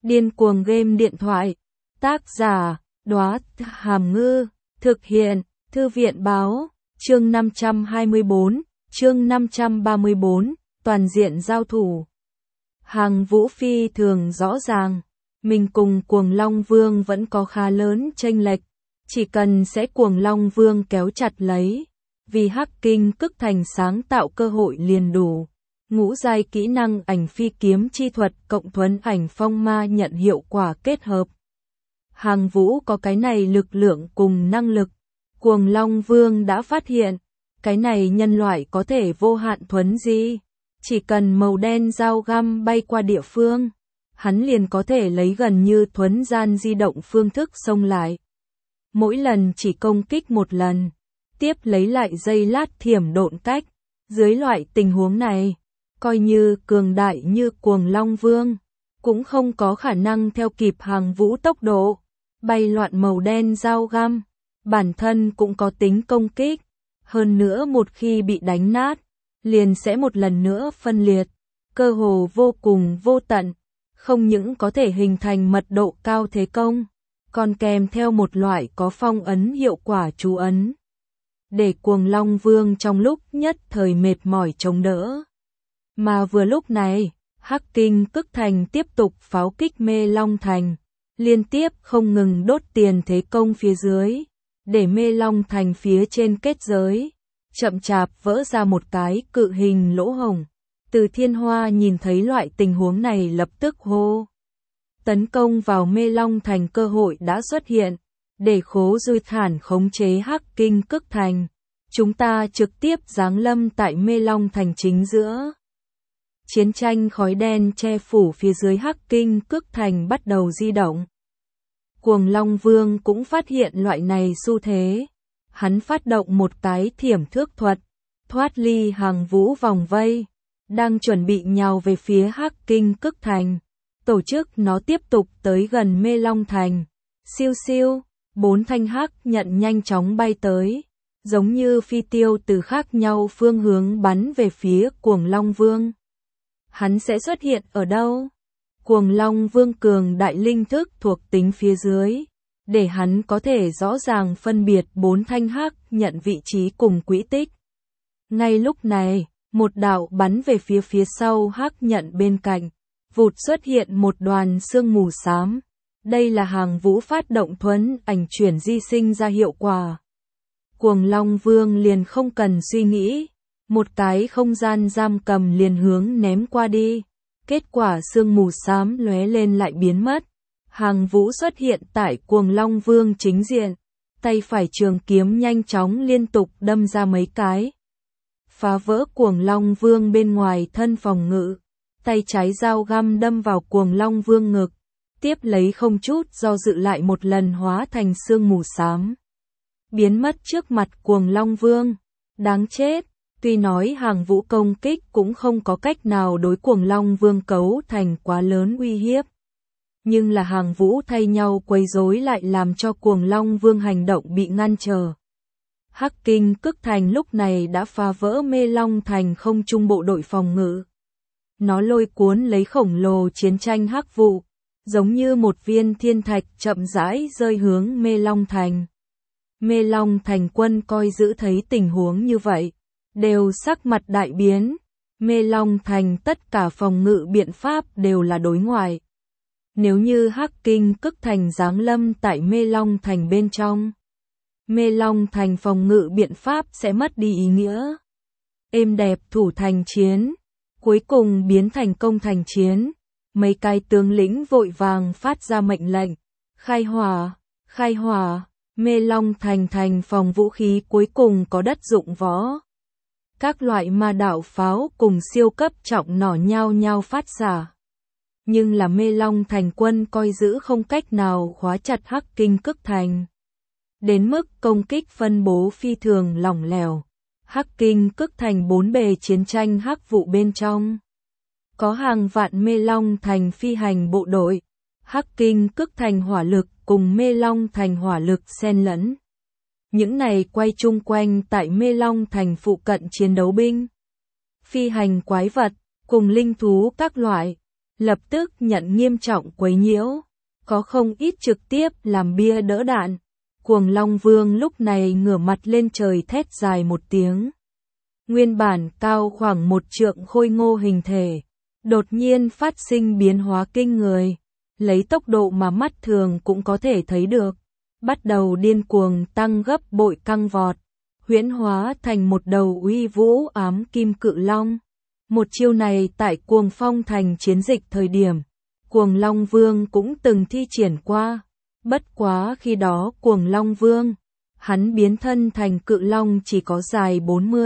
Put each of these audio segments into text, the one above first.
Điên cuồng game điện thoại. Tác giả, Đóa Hàm Ngư. Thực hiện, Thư viện báo. Chương 524, chương 534, toàn diện giao thủ. Hàng Vũ phi thường rõ ràng, mình cùng Cuồng Long Vương vẫn có khá lớn chênh lệch, chỉ cần sẽ Cuồng Long Vương kéo chặt lấy, vì Hắc Kinh Cức Thành sáng tạo cơ hội liền đủ. Ngũ giai kỹ năng ảnh phi kiếm chi thuật cộng thuấn ảnh phong ma nhận hiệu quả kết hợp. Hàng Vũ có cái này lực lượng cùng năng lực, Cuồng Long Vương đã phát hiện, cái này nhân loại có thể vô hạn thuấn di, chỉ cần màu đen dao găm bay qua địa phương, hắn liền có thể lấy gần như thuấn gian di động phương thức xông lại. Mỗi lần chỉ công kích một lần, tiếp lấy lại giây lát thiểm độn cách, dưới loại tình huống này, coi như cường đại như Cuồng Long Vương, cũng không có khả năng theo kịp Hàng Vũ tốc độ, bay loạn màu đen dao găm, bản thân cũng có tính công kích, hơn nữa một khi bị đánh nát, liền sẽ một lần nữa phân liệt, cơ hồ vô cùng vô tận, không những có thể hình thành mật độ cao thế công, còn kèm theo một loại có phong ấn hiệu quả chú ấn, để Cuồng Long Vương trong lúc nhất thời mệt mỏi chống đỡ. Mà vừa lúc này, Hắc Kinh Cức Thành tiếp tục pháo kích Mê Long Thành, liên tiếp không ngừng đốt tiền thế công phía dưới, để Mê Long Thành phía trên kết giới, chậm chạp vỡ ra một cái cự hình lỗ hổng. Từ Thiên Hoa nhìn thấy loại tình huống này lập tức hô. Tấn công vào Mê Long Thành cơ hội đã xuất hiện, để Khố Dư Thản khống chế Hắc Kinh Cức Thành. Chúng ta trực tiếp giáng lâm tại Mê Long Thành chính giữa. Chiến tranh khói đen che phủ phía dưới Hắc Kinh Cức Thành bắt đầu di động. Cuồng Long Vương cũng phát hiện loại này xu thế. Hắn phát động một cái thiểm thước thuật, thoát ly Hàng Vũ vòng vây, đang chuẩn bị nhào về phía Hắc Kinh Cức Thành. Tổ chức nó tiếp tục tới gần Mê Long Thành. Siêu siêu, 4 thanh hắc nhận nhanh chóng bay tới, giống như phi tiêu từ khác nhau phương hướng bắn về phía Cuồng Long Vương. Hắn sẽ xuất hiện ở đâu? Cuồng Long Vương cường đại linh thức thuộc tính phía dưới, để hắn có thể rõ ràng phân biệt 4 thanh hắc nhận vị trí cùng quỹ tích. Ngay lúc này, một đạo bắn về phía sau hắc nhận bên cạnh, vụt xuất hiện một đoàn sương mù xám. Đây là Hàng Vũ phát động thuấn ảnh chuyển di sinh ra hiệu quả. Cuồng Long Vương liền không cần suy nghĩ, một cái không gian giam cầm liền hướng ném qua đi. Kết quả sương mù xám lóe lên lại biến mất. Hàng Vũ xuất hiện tại Cuồng Long Vương chính diện, tay phải trường kiếm nhanh chóng liên tục đâm ra mấy cái, phá vỡ Cuồng Long Vương bên ngoài thân phòng ngự, tay trái dao găm đâm vào Cuồng Long Vương ngực, tiếp lấy không chút do dự lại một lần hóa thành sương mù xám, biến mất trước mặt Cuồng Long Vương. Đáng chết, tuy nói Hàng Vũ công kích cũng không có cách nào đối Cuồng Long Vương cấu thành quá lớn uy hiếp. Nhưng là Hàng Vũ thay nhau quấy rối lại làm cho Cuồng Long Vương hành động bị ngăn trở. Hắc Kinh Cức Thành lúc này đã phá vỡ Mê Long Thành không trung bộ đội phòng ngự. Nó lôi cuốn lấy khổng lồ chiến tranh hắc vụ, giống như một viên thiên thạch chậm rãi rơi hướng Mê Long Thành. Mê Long Thành quân coi giữ thấy tình huống như vậy, đều sắc mặt đại biến. Mê Long Thành tất cả phòng ngự biện pháp đều là đối ngoại. Nếu như Hắc Kinh Cức Thành giáng lâm tại Mê Long Thành bên trong, Mê Long Thành phòng ngự biện pháp sẽ mất đi ý nghĩa. Êm đẹp thủ thành chiến, cuối cùng biến thành công thành chiến. Mấy cái tướng lĩnh vội vàng phát ra mệnh lệnh, khai hỏa, Mê Long Thành thành phòng vũ khí cuối cùng có đất dụng võ. Các loại ma đạo pháo cùng siêu cấp trọng nỏ nhao nhao phát xả. Nhưng là Mê Long Thành quân coi giữ không cách nào khóa chặt Hắc Kinh Cức Thành. Đến mức công kích phân bố phi thường lỏng lẻo. Hắc Kinh Cức Thành bốn bề chiến tranh hắc vụ bên trong. Có hàng vạn Mê Long Thành phi hành bộ đội. Hắc Kinh Cức Thành hỏa lực cùng Mê Long Thành hỏa lực xen lẫn. Những này quay chung quanh tại Mê Long Thành phụ cận chiến đấu binh. Phi hành quái vật, cùng linh thú các loại. lập tức nhận nghiêm trọng quấy nhiễu, có không ít trực tiếp làm bia đỡ đạn. Cuồng Long Vương lúc này ngửa mặt lên trời thét dài một tiếng. Nguyên bản cao khoảng 1 trượng khôi ngô hình thể, đột nhiên phát sinh biến hóa kinh người, lấy tốc độ mà mắt thường cũng có thể thấy được, bắt đầu điên cuồng tăng gấp bội căng vọt, huyễn hóa thành một đầu uy vũ ám kim cự long. Một chiêu này tại Cuồng Phong Thành chiến dịch thời điểm, Cuồng Long Vương cũng từng thi triển qua, bất quá khi đó Cuồng Long Vương, hắn biến thân thành cự long chỉ có dài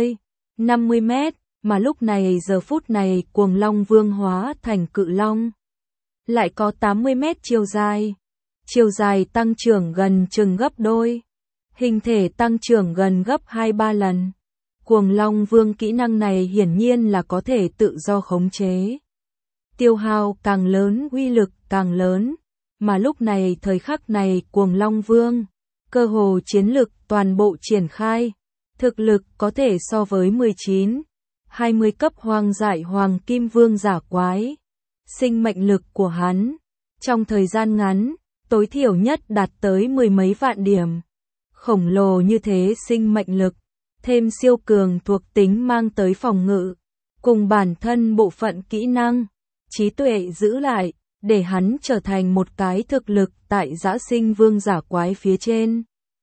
40-50 mét, mà lúc này giờ phút này Cuồng Long Vương hóa thành cự long, lại có 80 mét chiều dài tăng trưởng gần chừng gấp đôi, hình thể tăng trưởng gần gấp 2-3 lần. Cuồng Long Vương kỹ năng này hiển nhiên là có thể tự do khống chế. Tiêu hao càng lớn uy lực càng lớn, mà lúc này thời khắc này Cuồng Long Vương, cơ hồ chiến lực toàn bộ triển khai, thực lực có thể so với 19-20 cấp hoang dại hoàng kim vương giả quái. Sinh mệnh lực của hắn, trong thời gian ngắn, tối thiểu nhất đạt tới 10 mấy vạn điểm. Khổng lồ như thế sinh mệnh lực, thêm siêu cường thuộc tính mang tới phòng ngự, cùng bản thân bộ phận kỹ năng, trí tuệ giữ lại, để hắn trở thành một cái thực lực tại dã sinh vương giả quái phía trên.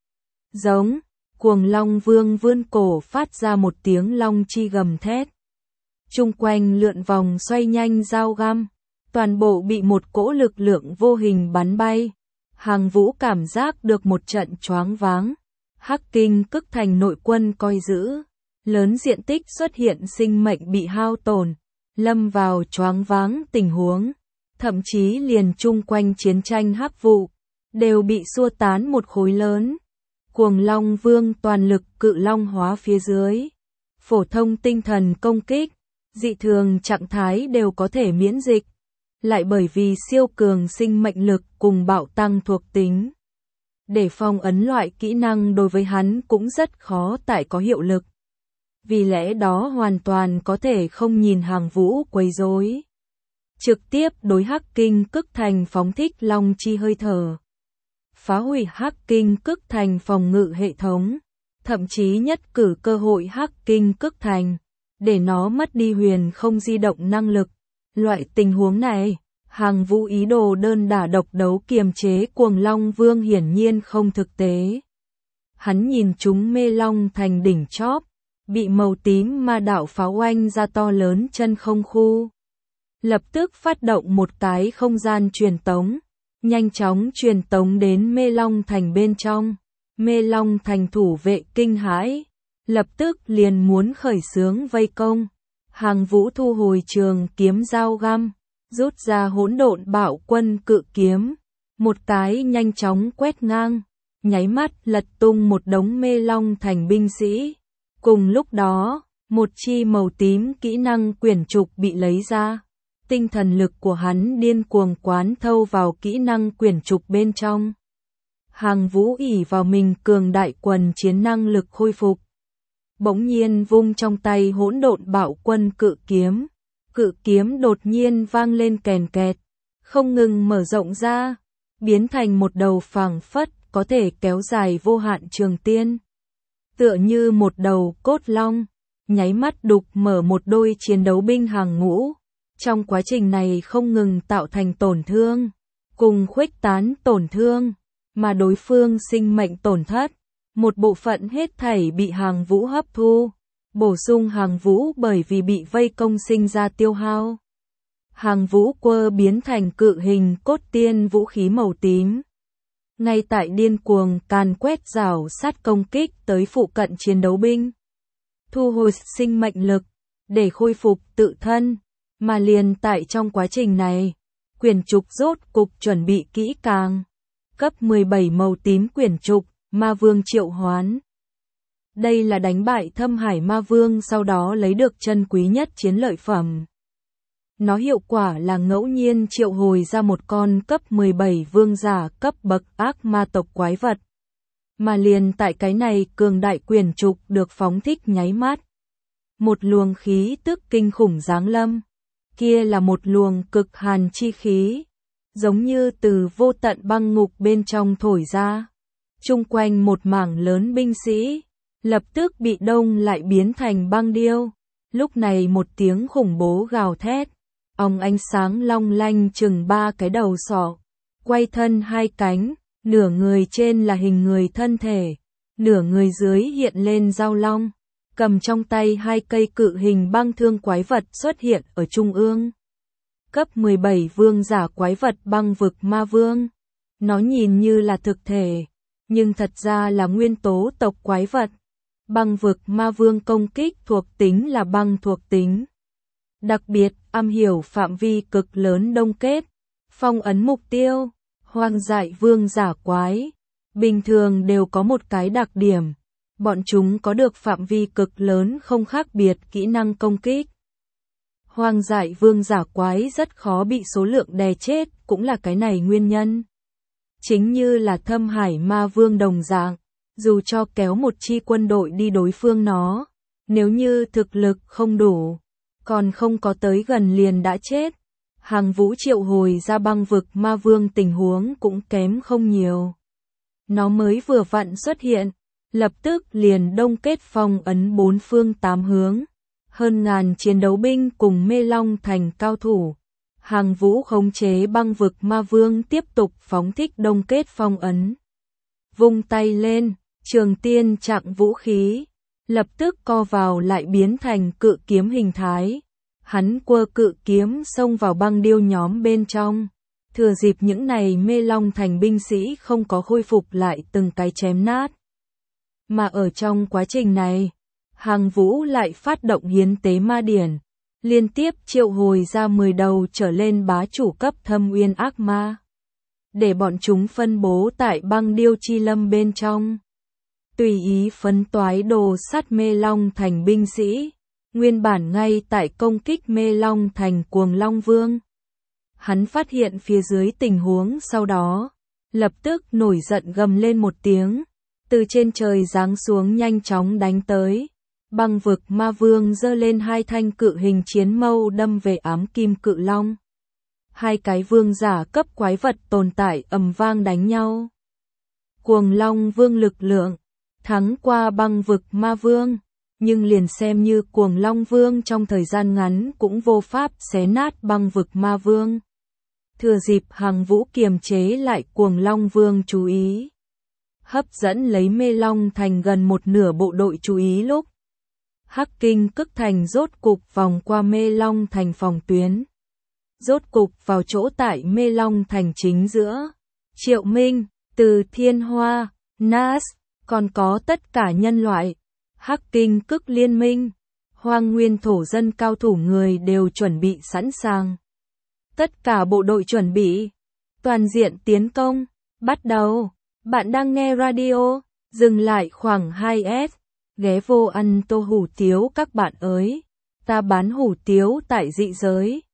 Giống, Cuồng Long Vương vươn cổ phát ra một tiếng long chi gầm thét. Chung quanh lượn vòng xoay nhanh dao găm, toàn bộ bị một cỗ lực lượng vô hình bắn bay. Hàng Vũ cảm giác được một trận choáng váng. Hắc Kinh Cức Thành nội quân coi giữ, lớn diện tích xuất hiện sinh mệnh bị hao tổn, lâm vào choáng váng tình huống, thậm chí liền chung quanh chiến tranh hắc vụ, đều bị xua tán một khối lớn. Cuồng Long Vương toàn lực cự long hóa phía dưới, phổ thông tinh thần công kích, dị thường trạng thái đều có thể miễn dịch, lại bởi vì siêu cường sinh mệnh lực cùng bạo tăng thuộc tính. Để phong ấn loại kỹ năng đối với hắn cũng rất khó tại có hiệu lực. Vì lẽ đó hoàn toàn có thể không nhìn Hàng Vũ quấy rối, trực tiếp đối Hắc Kinh Cức Thành phóng thích long chi hơi thở, phá hủy Hắc Kinh Cức Thành phòng ngự hệ thống, thậm chí nhất cử cơ hội Hắc Kinh Cức Thành, để nó mất đi huyền không di động năng lực. Loại tình huống này, Hàng Vũ ý đồ đơn đả độc đấu kiềm chế Cuồng Long Vương hiển nhiên không thực tế. Hắn nhìn chúng Mê Long Thành đỉnh chóp, bị màu tím ma đạo pháo oanh ra to lớn chân không khu. Lập tức phát động một cái không gian truyền tống, nhanh chóng truyền tống đến Mê Long Thành bên trong. Mê Long Thành thủ vệ kinh hãi, lập tức liền muốn khởi xướng vây công. Hàng Vũ thu hồi trường kiếm dao găm, rút ra hỗn độn bạo quân cự kiếm, một cái nhanh chóng quét ngang, nháy mắt lật tung một đống Mê Long Thành binh sĩ. Cùng lúc đó, một chi màu tím kỹ năng quyển trục bị lấy ra, tinh thần lực của hắn điên cuồng quán thâu vào kỹ năng quyển trục bên trong. Hàng Vũ ỷ vào mình cường đại quần chiến năng lực khôi phục, bỗng nhiên vung trong tay hỗn độn bạo quân cự kiếm đột nhiên vang lên kèn kẹt, không ngừng mở rộng ra, biến thành một đầu phảng phất có thể kéo dài vô hạn trường tiên. Tựa như một đầu cốt long, nháy mắt đục mở một đôi chiến đấu binh hàng ngũ, trong quá trình này không ngừng tạo thành tổn thương, cùng khuếch tán tổn thương, mà đối phương sinh mệnh tổn thất. Một bộ phận hết thảy bị Hàng Vũ hấp thu, bổ sung Hàng Vũ bởi vì bị vây công sinh ra tiêu hao. Hàng Vũ quơ biến thành cự hình cốt tiên vũ khí màu tím. Ngay tại điên cuồng càn quét rào sát công kích tới phụ cận chiến đấu binh. Thu hồi sinh mệnh lực, để khôi phục tự thân, mà liền tại trong quá trình này, quyển trục rốt cục chuẩn bị kỹ càng. Cấp 17 màu tím quyển trục. Ma Vương triệu hoán. Đây là đánh bại Thâm Hải Ma Vương sau đó lấy được chân quý nhất chiến lợi phẩm. Nó hiệu quả là ngẫu nhiên triệu hồi ra một con cấp 17 vương giả cấp bậc ác ma tộc quái vật. Mà liền tại cái này cường đại quyển trục được phóng thích nháy mắt. Một luồng khí tức kinh khủng giáng lâm. kia là một luồng cực hàn chi khí, giống như từ vô tận băng ngục bên trong thổi ra. Chung quanh một mảng lớn binh sĩ, lập tức bị đông lại biến thành băng điêu. Lúc này một tiếng khủng bố gào thét, ánh sáng long lanh chừng 3 cái đầu sọ, quay thân 2 cánh, nửa người trên là hình người thân thể, nửa người dưới hiện lên dao long, cầm trong tay 2 cây cự hình băng thương quái vật xuất hiện ở trung ương. Cấp 17 vương giả quái vật băng vực ma vương. Nó nhìn như là thực thể, nhưng thật ra là nguyên tố tộc quái vật. Băng vực ma vương công kích thuộc tính là băng thuộc tính. Đặc biệt, am hiểu phạm vi cực lớn đông kết, phong ấn mục tiêu. Hoang dại vương giả quái, bình thường đều có một cái đặc điểm, bọn chúng có được phạm vi cực lớn không khác biệt kỹ năng công kích. Hoang dại vương giả quái rất khó bị số lượng đè chết, cũng là cái này nguyên nhân. Chính như là thâm hải ma vương đồng dạng, dù cho kéo một chi quân đội đi đối phương nó, nếu như thực lực không đủ, còn không có tới gần liền đã chết. Hàng Vũ triệu hồi ra băng vực ma vương tình huống cũng kém không nhiều. Nó mới vừa vặn xuất hiện, lập tức liền đông kết phong ấn 4 phương 8 hướng. Hơn ngàn chiến đấu binh cùng Mê Long Thành cao thủ. Hàng Vũ khống chế băng vực ma vương tiếp tục phóng thích đông kết phong ấn. Vung tay lên, trường tiên chặng vũ khí, lập tức co vào lại biến thành cự kiếm hình thái. Hắn quơ cự kiếm xông vào băng điêu nhóm bên trong. Thừa dịp những này Mê Long Thành binh sĩ không có khôi phục lại từng cái chém nát. Mà ở trong quá trình này, Hàng Vũ lại phát động hiến tế ma điển, liên tiếp triệu hồi ra 10 đầu trở lên bá chủ cấp thâm uyên ác ma, để bọn chúng phân bố tại băng điêu chi lâm bên trong. Tùy ý phấn toái đồ sắt Mê Long Thành binh sĩ, nguyên bản ngay tại công kích Mê Long Thành Cuồng Long Vương. Hắn phát hiện phía dưới tình huống sau đó, lập tức nổi giận gầm lên một tiếng, từ trên trời giáng xuống nhanh chóng đánh tới. Băng vực ma vương giơ lên 2 thanh cự hình chiến mâu đâm về ám kim cự long. 2 cái vương giả cấp quái vật tồn tại ầm vang đánh nhau. Cuồng Long Vương lực lượng thắng qua băng vực ma vương, nhưng liền xem như Cuồng Long Vương trong thời gian ngắn cũng vô pháp xé nát băng vực ma vương. Thừa dịp Hàng Vũ kiềm chế lại Cuồng Long Vương chú ý, hấp dẫn lấy Mê Long Thành gần một nửa bộ đội chú ý lúc Hắc Kinh Cức Thành rốt cục vòng qua Mê Long Thành phòng tuyến, rốt cục vào chỗ tại Mê Long Thành chính giữa. Triệu Minh, Từ Thiên Hoa, Nas, còn có tất cả nhân loại, Hắc Kinh Cức liên minh, Hoang Nguyên thổ dân cao thủ người đều chuẩn bị sẵn sàng. Tất cả bộ đội chuẩn bị, toàn diện tiến công, bắt đầu. Bạn đang nghe radio, dừng lại khoảng 2S, ghé vô ăn tô hủ tiếu các bạn ơi. Ta bán hủ tiếu tại dị giới.